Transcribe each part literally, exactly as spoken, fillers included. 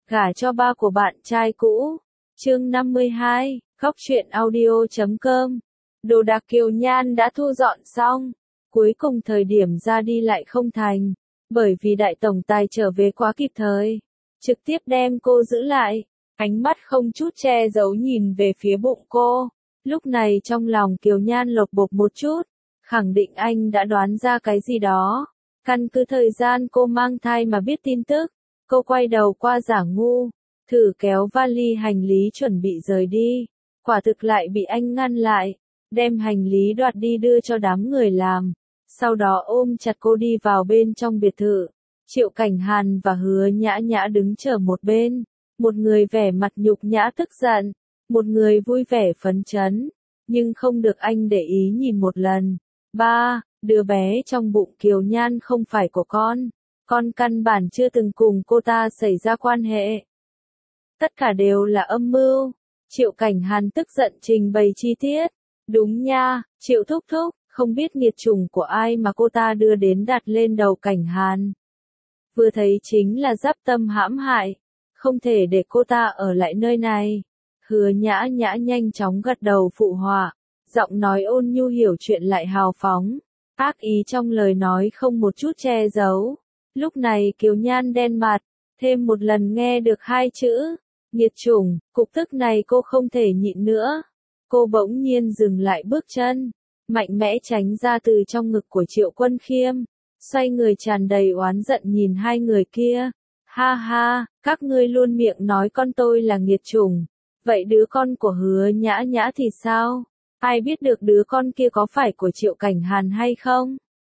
Gả cho ba của bạn trai cũ. Chương năm mươi hai, Khóc Chuyện Audio chấm com. Đồ đạc Kiều Nhan đã thu dọn xong. Cuối cùng thời điểm ra đi lại không thành. Bởi vì đại tổng tài trở về quá kịp thời. Trực tiếp đem cô giữ lại. Ánh mắt không chút che giấu nhìn về phía bụng cô. Lúc này trong lòng Kiều Nhan lột bột một chút. Khẳng định anh đã đoán ra cái gì đó. Căn cứ thời gian cô mang thai mà biết tin tức. Cô quay đầu qua Giả Ngu, thử kéo vali hành lý chuẩn bị rời đi. Quả thực lại bị anh ngăn lại, đem hành lý đoạt đi đưa cho đám người làm. Sau đó ôm chặt cô đi vào bên trong biệt thự. Triệu Cảnh Hàn và Hứa Nhã Nhã đứng chờ một bên. Một người vẻ mặt nhục nhã tức giận, một người vui vẻ phấn chấn. Nhưng không được anh để ý nhìn một lần. Ba, đứa bé trong bụng Kiều Nhan không phải của con. Con căn bản chưa từng cùng cô ta xảy ra quan hệ. Tất cả đều là âm mưu. Triệu Cảnh Hàn tức giận trình bày chi tiết. Đúng nha, Triệu thúc thúc, không biết nghiệt chủng của ai mà cô ta đưa đến đặt lên đầu Cảnh Hàn. Vừa thấy chính là giáp tâm hãm hại. Không thể để cô ta ở lại nơi này. Hứa Nhã Nhã nhanh chóng gật đầu phụ họa. Giọng nói ôn nhu hiểu chuyện lại hào phóng. Ác ý trong lời nói không một chút che giấu. Lúc này Kiều Nhan đen mặt, thêm một lần nghe được hai chữ, nghiệt chủng, cục tức này cô không thể nhịn nữa. Cô bỗng nhiên dừng lại bước chân, mạnh mẽ tránh ra từ trong ngực của Triệu Quân Khiêm, xoay người tràn đầy oán giận nhìn hai người kia. Ha ha, các ngươi luôn miệng nói con tôi là nghiệt chủng, vậy đứa con của Hứa Nhã Nhã thì sao? Ai biết được đứa con kia có phải của Triệu Cảnh Hàn hay không?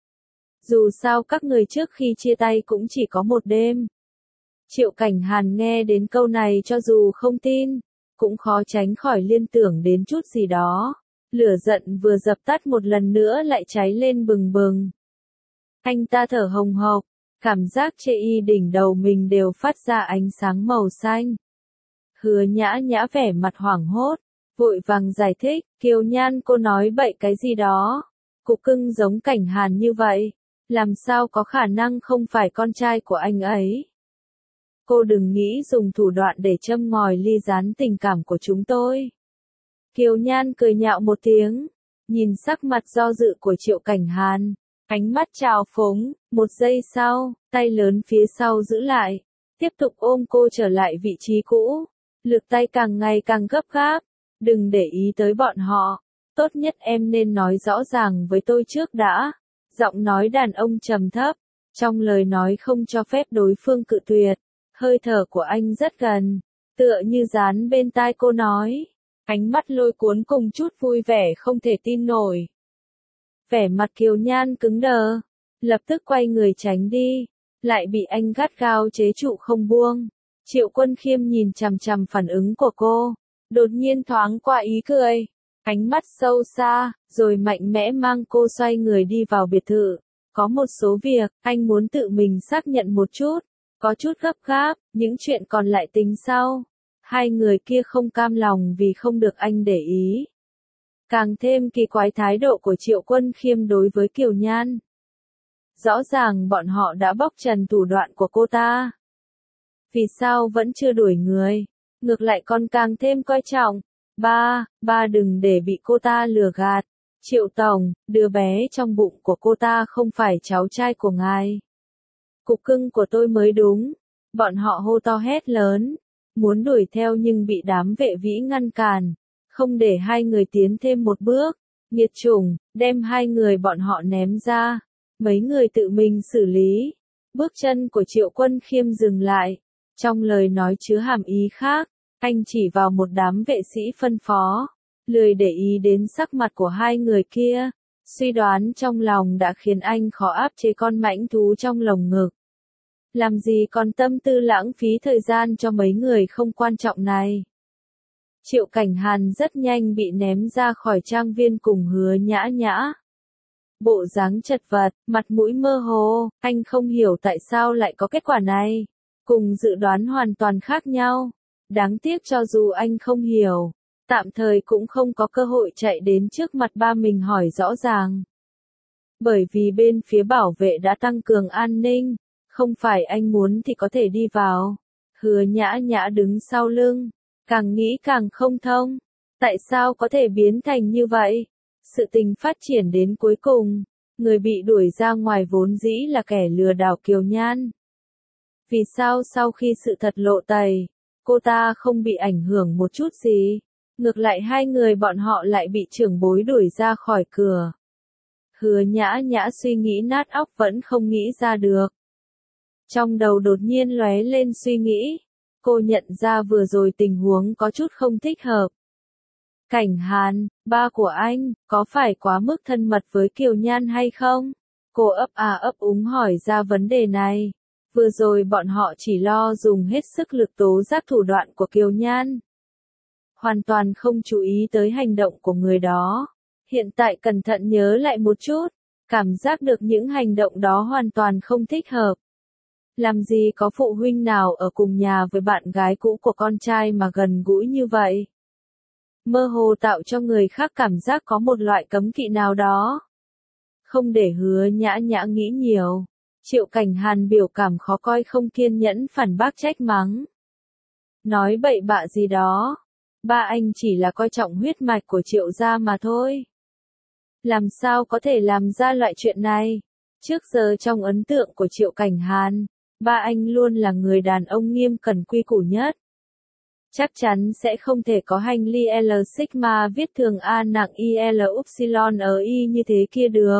Dù sao các người trước khi chia tay cũng chỉ có một đêm. Triệu Cảnh Hàn nghe đến câu này cho dù không tin, cũng khó tránh khỏi liên tưởng đến chút gì đó. Lửa giận vừa dập tắt một lần nữa lại cháy lên bừng bừng. Anh ta thở hồng hộc, cảm giác chê y đỉnh đầu mình đều phát ra ánh sáng màu xanh. Hứa Nhã Nhã vẻ mặt hoảng hốt, vội vàng giải thích, Kiều Nhan cô nói bậy cái gì đó. Cục cưng giống Cảnh Hàn như vậy. Làm sao có khả năng không phải con trai của anh ấy? Cô đừng nghĩ dùng thủ đoạn để châm ngòi ly gián tình cảm của chúng tôi. Kiều Nhan cười nhạo một tiếng, nhìn sắc mặt do dự của Triệu Cảnh Hàn, ánh mắt trào phúng, một giây sau, tay lớn phía sau giữ lại, tiếp tục ôm cô trở lại vị trí cũ, lực tay càng ngày càng gấp gáp, đừng để ý tới bọn họ, tốt nhất em nên nói rõ ràng với tôi trước đã. Giọng nói đàn ông trầm thấp, trong lời nói không cho phép đối phương cự tuyệt, hơi thở của anh rất gần, tựa như dán bên tai cô nói, ánh mắt lôi cuốn cùng chút vui vẻ không thể tin nổi. Vẻ mặt Kiều Nhan cứng đờ, lập tức quay người tránh đi, lại bị anh gắt gao chế trụ không buông. Triệu Quân Khiêm nhìn chằm chằm phản ứng của cô, đột nhiên thoáng qua ý cười. Ánh mắt sâu xa, rồi mạnh mẽ mang cô xoay người đi vào biệt thự. Có một số việc, anh muốn tự mình xác nhận một chút. Có chút gấp gáp, những chuyện còn lại tính sau. Hai người kia không cam lòng vì không được anh để ý. Càng thêm kỳ quái thái độ của Triệu Quân Khiêm đối với Kiều Nhan. Rõ ràng bọn họ đã bóc trần thủ đoạn của cô ta. Vì sao vẫn chưa đuổi người? Ngược lại còn càng thêm coi trọng. Ba, ba đừng để bị cô ta lừa gạt. Triệu Tổng, đứa bé trong bụng của cô ta không phải cháu trai của ngài. Cục cưng của tôi mới đúng. Bọn họ hô to hét lớn. Muốn đuổi theo nhưng bị đám vệ vĩ ngăn cản. Không để hai người tiến thêm một bước. Nghiệt chủng, đem hai người bọn họ ném ra. Mấy người tự mình xử lý. Bước chân của Triệu Quân Khiêm dừng lại. Trong lời nói chứa hàm ý khác. Anh chỉ vào một đám vệ sĩ phân phó, lười để ý đến sắc mặt của hai người kia, suy đoán trong lòng đã khiến anh khó áp chế con mãnh thú trong lồng ngực. Làm gì còn tâm tư lãng phí thời gian cho mấy người không quan trọng này. Triệu Cảnh Hàn rất nhanh bị ném ra khỏi trang viên cùng Hứa Nhã Nhã. Bộ dáng chật vật, mặt mũi mơ hồ, anh không hiểu tại sao lại có kết quả này. Cùng dự đoán hoàn toàn khác nhau. Đáng tiếc cho dù anh không hiểu, tạm thời cũng không có cơ hội chạy đến trước mặt ba mình hỏi rõ ràng. Bởi vì bên phía bảo vệ đã tăng cường an ninh, không phải anh muốn thì có thể đi vào. Hứa Nhã Nhã đứng sau lưng, càng nghĩ càng không thông. Tại sao có thể biến thành như vậy? Sự tình phát triển đến cuối cùng, người bị đuổi ra ngoài vốn dĩ là kẻ lừa đảo Kiều Nhan. Vì sao sau khi sự thật lộ tẩy, cô ta không bị ảnh hưởng một chút gì? Ngược lại hai người bọn họ lại bị trưởng bối đuổi ra khỏi cửa. Hứa Nhã Nhã suy nghĩ nát óc vẫn không nghĩ ra được. Trong đầu đột nhiên lóe lên suy nghĩ. Cô nhận ra vừa rồi tình huống có chút không thích hợp. Cảnh Hàn, ba của anh, có phải quá mức thân mật với Kiều Nhan hay không? Cô ấp à ấp úng hỏi ra vấn đề này. Vừa rồi bọn họ chỉ lo dùng hết sức lực tố giác thủ đoạn của Kiều Nhan. Hoàn toàn không chú ý tới hành động của người đó. Hiện tại cẩn thận nhớ lại một chút, cảm giác được những hành động đó hoàn toàn không thích hợp. Làm gì có phụ huynh nào ở cùng nhà với bạn gái cũ của con trai mà gần gũi như vậy? Mơ hồ tạo cho người khác cảm giác có một loại cấm kỵ nào đó. Không để Hứa Nhã Nhã nghĩ nhiều, Triệu Cảnh Hàn biểu cảm khó coi không kiên nhẫn phản bác trách mắng. Nói bậy bạ gì đó, ba anh chỉ là coi trọng huyết mạch của Triệu gia mà thôi. Làm sao có thể làm ra loại chuyện này? Trước giờ trong ấn tượng của Triệu Cảnh Hàn, ba anh luôn là người đàn ông nghiêm cẩn quy củ nhất. Chắc chắn sẽ không thể có hành ly L sigma viết thường A nặng I L upsilon ở Y như thế kia được.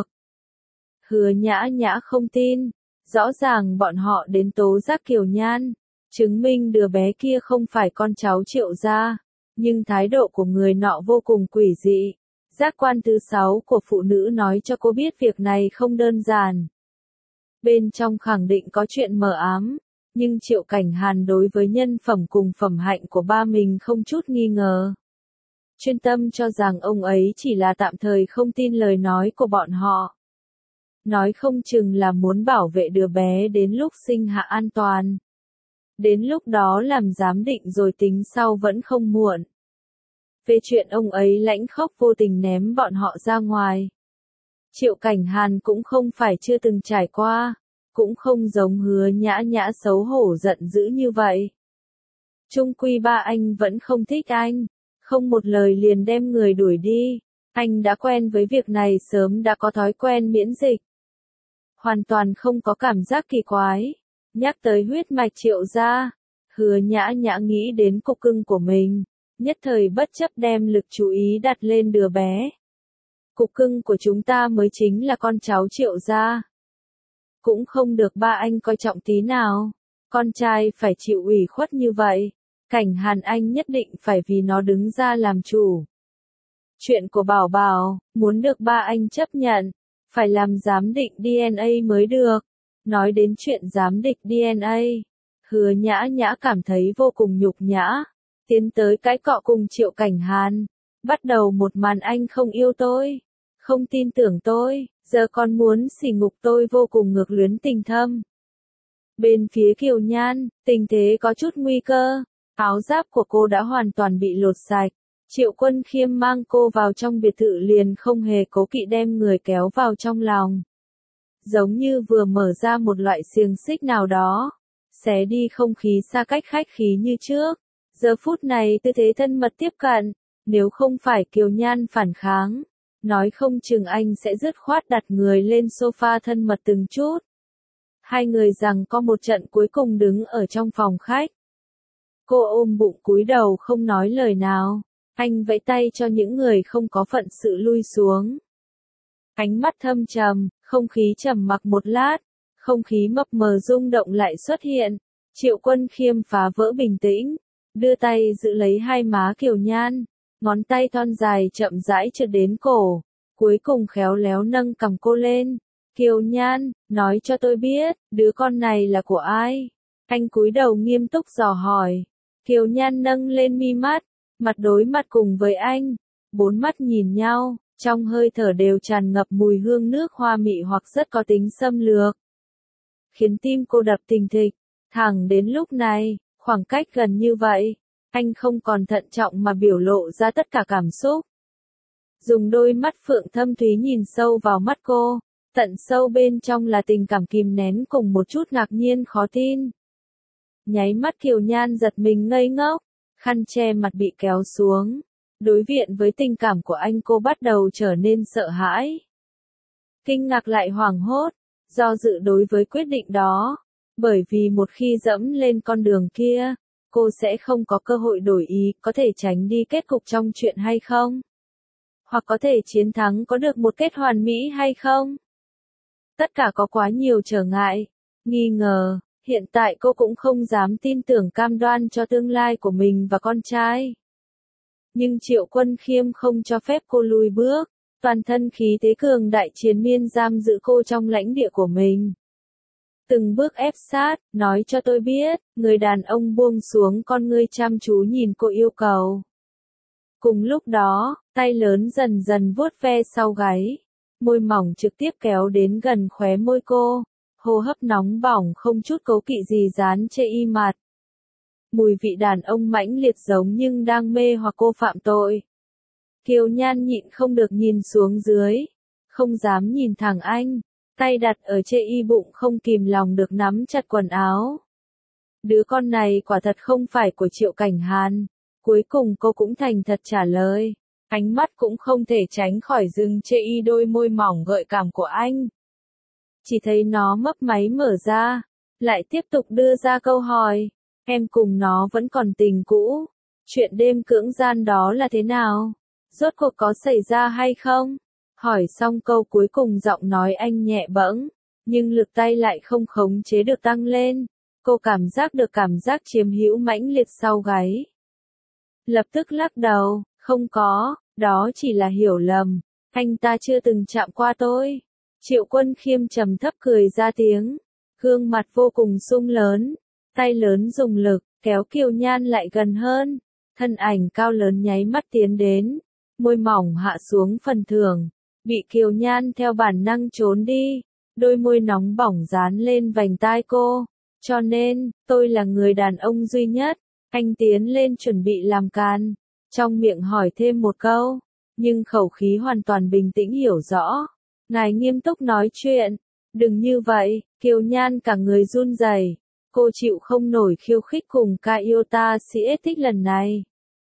Hứa Nhã Nhã không tin, rõ ràng bọn họ đến tố giác Kiều Nhan, chứng minh đứa bé kia không phải con cháu Triệu gia, nhưng thái độ của người nọ vô cùng quỷ dị. Giác quan thứ sáu của phụ nữ nói cho cô biết việc này không đơn giản. Bên trong khẳng định có chuyện mờ ám, nhưng Triệu Cảnh Hàn đối với nhân phẩm cùng phẩm hạnh của ba mình không chút nghi ngờ. Chuyên tâm cho rằng ông ấy chỉ là tạm thời không tin lời nói của bọn họ. Nói không chừng là muốn bảo vệ đứa bé đến lúc sinh hạ an toàn. Đến lúc đó làm giám định rồi tính sau vẫn không muộn. Về chuyện ông ấy lãnh khóc vô tình ném bọn họ ra ngoài, Triệu Cảnh Hàn cũng không phải chưa từng trải qua, cũng không giống Hứa Nhã Nhã xấu hổ giận dữ như vậy. Chung quy ba anh vẫn không thích anh, không một lời liền đem người đuổi đi, anh đã quen với việc này sớm đã có thói quen miễn dịch. Hoàn toàn không có cảm giác kỳ quái. Nhắc tới huyết mạch Triệu gia, Hứa Nhã Nhã nghĩ đến cục cưng của mình, nhất thời bất chấp đem lực chú ý đặt lên đứa bé. Cục cưng của chúng ta mới chính là con cháu Triệu gia. Cũng không được ba anh coi trọng tí nào. Con trai phải chịu ủy khuất như vậy. Cảnh Hàn anh nhất định phải vì nó đứng ra làm chủ. Chuyện của Bảo Bảo, muốn được ba anh chấp nhận, phải làm giám định D N A mới được. Nói đến chuyện giám định D N A, Hứa Nhã Nhã cảm thấy vô cùng nhục nhã. Tiến tới cái cọ cùng Triệu Cảnh Hàn. Bắt đầu một màn anh không yêu tôi, không tin tưởng tôi, giờ còn muốn sỉ nhục tôi vô cùng ngược luyến tình thâm. Bên phía Kiều Nhan, tình thế có chút nguy cơ, áo giáp của cô đã hoàn toàn bị lột sạch. Triệu Quân Khiêm mang cô vào trong biệt thự liền không hề cố kỵ đem người kéo vào trong lòng. Giống như vừa mở ra một loại xiềng xích nào đó, xé đi không khí xa cách khách khí như trước. Giờ phút này tư thế thân mật tiếp cận, nếu không phải Kiều Nhan phản kháng, nói không chừng anh sẽ dứt khoát đặt người lên sofa thân mật từng chút. Hai người rằng có một trận cuối cùng đứng ở trong phòng khách. Cô ôm bụng cúi đầu không nói lời nào, anh vẫy tay cho những người không có phận sự lui xuống. Ánh mắt thâm trầm, không khí trầm mặc một lát, không khí mập mờ rung động lại xuất hiện. Triệu Quân Khiêm phá vỡ bình tĩnh, đưa tay giữ lấy hai má Kiều Nhan, ngón tay thon dài chậm rãi trượt đến cổ, cuối cùng khéo léo nâng cằm cô lên. Kiều Nhan, nói cho tôi biết, đứa con này là của ai? Anh cúi đầu nghiêm túc dò hỏi. Kiều Nhan nâng lên mi mắt, mặt đối mặt cùng với anh, bốn mắt nhìn nhau, trong hơi thở đều tràn ngập mùi hương nước hoa mị hoặc rất có tính xâm lược. Khiến tim cô đập thình thịch, thẳng đến lúc này, khoảng cách gần như vậy, anh không còn thận trọng mà biểu lộ ra tất cả cảm xúc. Dùng đôi mắt phượng thâm thúy nhìn sâu vào mắt cô, tận sâu bên trong là tình cảm kìm nén cùng một chút ngạc nhiên khó tin. Nháy mắt Kiều Nhan giật mình ngây ngốc, khăn che mặt bị kéo xuống. Đối diện với tình cảm của anh cô bắt đầu trở nên sợ hãi. Kinh ngạc lại hoảng hốt, do dự đối với quyết định đó. Bởi vì một khi dẫm lên con đường kia, cô sẽ không có cơ hội đổi ý, có thể tránh đi kết cục trong chuyện hay không? Hoặc có thể chiến thắng có được một kết hoàn mỹ hay không? Tất cả có quá nhiều trở ngại, nghi ngờ, hiện tại cô cũng không dám tin tưởng cam đoan cho tương lai của mình và con trai. Nhưng Triệu Quân Khiêm không cho phép cô lùi bước, toàn thân khí thế cường đại triền miên giam giữ cô trong lãnh địa của mình. Từng bước ép sát, nói cho tôi biết, người đàn ông buông xuống con ngươi chăm chú nhìn cô yêu cầu. Cùng lúc đó, tay lớn dần dần vuốt ve sau gáy, môi mỏng trực tiếp kéo đến gần khóe môi cô, hô hấp nóng bỏng không chút cố kỵ gì dán trên y mặt. Mùi vị đàn ông mãnh liệt giống nhưng đang mê hoặc cô phạm tội. Kiều Nhan nhịn không được nhìn xuống dưới, không dám nhìn thẳng anh, tay đặt ở trên y bụng không kìm lòng được nắm chặt quần áo. Đứa con này quả thật không phải của Triệu Cảnh Hàn. Cuối cùng cô cũng thành thật trả lời, ánh mắt cũng không thể tránh khỏi dừng trên y đôi môi mỏng gợi cảm của anh. Chỉ thấy nó mấp máy mở ra, lại tiếp tục đưa ra câu hỏi, em cùng nó vẫn còn tình cũ, chuyện đêm cưỡng gian đó là thế nào? Rốt cuộc có xảy ra hay không? Hỏi xong câu cuối cùng giọng nói anh nhẹ bẫng, nhưng lực tay lại không khống chế được tăng lên. Cô cảm giác được cảm giác chiếm hữu mãnh liệt sau gáy. Lập tức lắc đầu, không có, đó chỉ là hiểu lầm, anh ta chưa từng chạm qua tôi. Triệu Quân Khiêm trầm thấp cười ra tiếng, gương mặt vô cùng sung lớn, tay lớn dùng lực, kéo Kiều Nhan lại gần hơn, thân ảnh cao lớn nháy mắt tiến đến, môi mỏng hạ xuống phần thưởng, bị Kiều Nhan theo bản năng trốn đi, đôi môi nóng bỏng dán lên vành tai cô, cho nên, tôi là người đàn ông duy nhất. Anh tiến lên chuẩn bị làm can, trong miệng hỏi thêm một câu, nhưng khẩu khí hoàn toàn bình tĩnh hiểu rõ. Ngài nghiêm túc nói chuyện, đừng như vậy, Kiều Nhan cả người run rẩy, cô chịu không nổi khiêu khích cùng ca yêu ta sĩ thích lần này.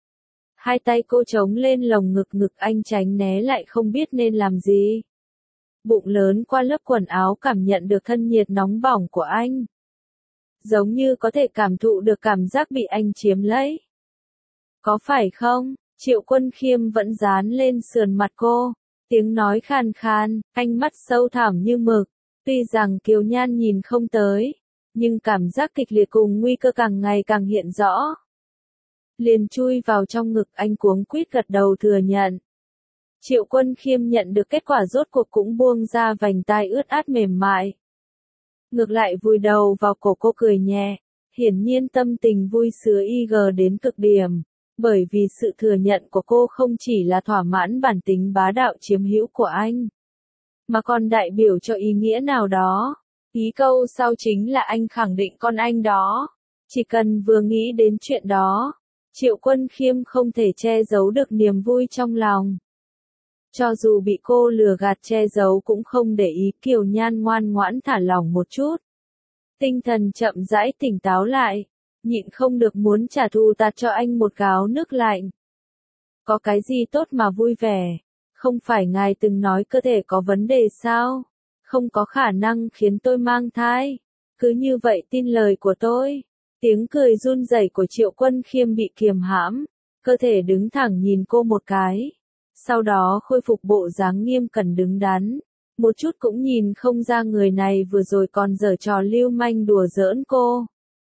Hai tay cô chống lên lồng ngực ngực anh tránh né lại không biết nên làm gì. Bụng lớn qua lớp quần áo cảm nhận được thân nhiệt nóng bỏng của anh. Giống như có thể cảm thụ được cảm giác bị anh chiếm lấy. Có phải không? Triệu Quân Khiêm vẫn dán lên sườn mặt cô, tiếng nói khàn khàn, ánh mắt sâu thẳm như mực. Tuy rằng Kiều Nhan nhìn không tới, nhưng cảm giác kịch liệt cùng nguy cơ càng ngày càng hiện rõ. Liền chui vào trong ngực anh cuống quýt gật đầu thừa nhận. Triệu Quân Khiêm nhận được kết quả rốt cuộc cũng buông ra vành tai ướt át mềm mại. Ngược lại vùi đầu vào cổ cô cười nhẹ, hiển nhiên tâm tình vui sướng y gờ đến cực điểm, bởi vì sự thừa nhận của cô không chỉ là thỏa mãn bản tính bá đạo chiếm hữu của anh, mà còn đại biểu cho ý nghĩa nào đó. Ý câu sau chính là anh khẳng định con anh đó. Chỉ cần vừa nghĩ đến chuyện đó, Triệu Quân Khiêm không thể che giấu được niềm vui trong lòng. Cho dù bị cô lừa gạt che giấu cũng không để ý. Kiều Nhan ngoan ngoãn thả lỏng một chút. Tinh thần chậm rãi tỉnh táo lại, nhịn không được muốn trả thù tạt cho anh một gáo nước lạnh. Có cái gì tốt mà vui vẻ? Không phải ngài từng nói cơ thể có vấn đề sao? Không có khả năng khiến tôi mang thai. Cứ như vậy tin lời của tôi. Tiếng cười run rẩy của Triệu Quân Khiêm bị kiềm hãm, cơ thể đứng thẳng nhìn cô một cái. Sau đó khôi phục bộ dáng nghiêm cẩn đứng đắn, một chút cũng nhìn không ra người này vừa rồi còn giở trò lưu manh đùa giỡn cô.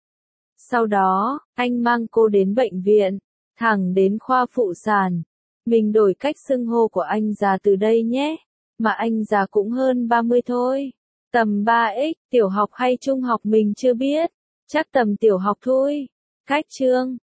Sau đó, anh mang cô đến bệnh viện, thẳng đến khoa phụ sản. Mình đổi cách xưng hô của anh già từ đây nhé, mà anh già cũng hơn ba mươi thôi. Tầm ba x, tiểu học hay trung học mình chưa biết, chắc tầm tiểu học thôi. Cách chương